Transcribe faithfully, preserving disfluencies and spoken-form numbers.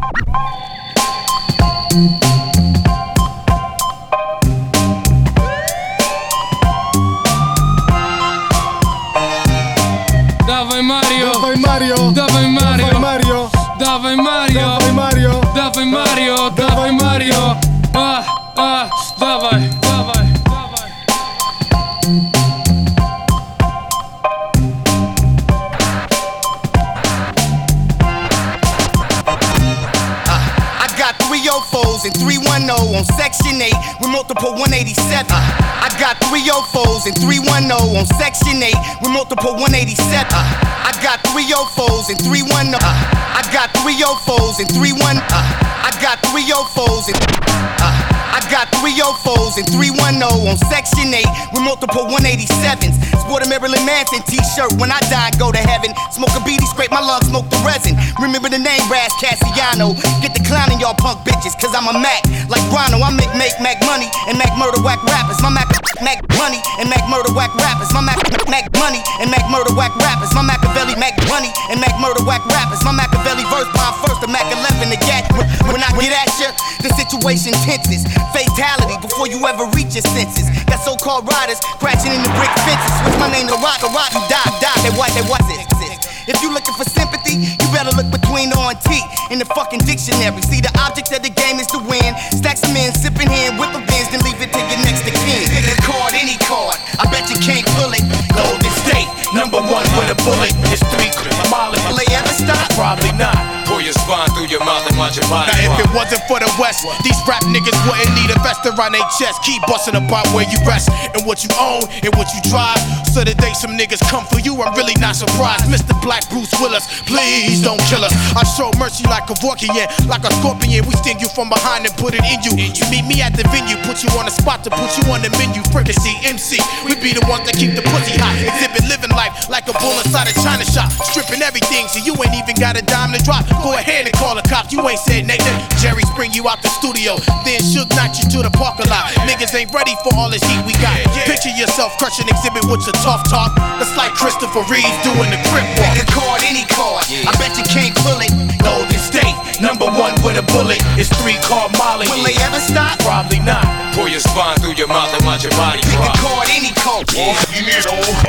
Dawaj Mario, Dawaj Mario, dawaj Mario, dawaj Mario, dawaj Mario, dawaj Mario, dawaj Mario, dawaj Mario, a, a, dawaj, dawaj, dawaj. I got three oh fours and three ten on Section eight with multiple one eighty-seven. I got three oh fours and three ten on Section eight with multiple one eighty-seven. I got three oh fours and three ten. I got three oh fours and three ten. I got three oh fours and I got three oh fours and three ten on Section eight with multiple one eighty-sevens. Sport a Marilyn Manson t-shirt when I die and go to heaven. Smoke a beanie, scrape my lungs, smoke the resin. Remember the name Raz Cassiano. Get the clowning y'all punk bitches, cause I'm a Mac. Like Rono, I make make Mac money and Mac murder whack rappers. My Mac Mac money and Mac murder whack rappers. My Mac Mac money and Mac murder whack rappers. My Machiavelli Mac money and Mac murder whack rappers. My Machiavelli verse bomb first, the Mac eleven to get. When I get at ya, the situation tenses. Fatality before you ever reach your senses. Got so-called riders crashing into brick fences. Switch my name to Rock, a rock, you die, die. That what, that was it. If you looking for sympathy, you better look between O and T in the fucking dictionary. See, the object of the game is to win. Stack some men, sipping hand, whip a Benz, then leave it to your next of kin. Pick a card, any card. I bet you can't pull it. Golden State, number one with a bullet. It's three Molly. Will they ever stop? Probably not. Pull your spine through your mouth and watch your body. Now if it wasn't for the West, these rap niggas wouldn't need a vest around their chest. Keep busting about where you rest and what you own and what you drive. So the day some niggas come for you, I'm really not surprised. Mister Black Bruce Willis, please don't kill us. I show mercy like a Vorkian, like a scorpion. We sting you from behind and put it in you. You meet me at the venue, put you on the spot to put you on the menu. Fricassee, M C, we be the ones that keep the pussy hot. Exhibit living life like a bull inside a China shop. Stripping everything so you ain't even got a dime to drop. Go ahead and call the cops, you ain't said nothing. Jerry spring you out the studio, then Suge knock you to the parking lot. Niggas ain't ready for all this heat we got. Picture yourself crushing exhibit with your tough talk. That's like Christopher Reeves doing the crip walk. Pick a card, any card. I bet you can't pull it. Golden State, number one with a bullet. It's three called Molly. Will they ever stop? Probably not. Pull your spine through your mouth and watch your body Pick drop. a card, any card.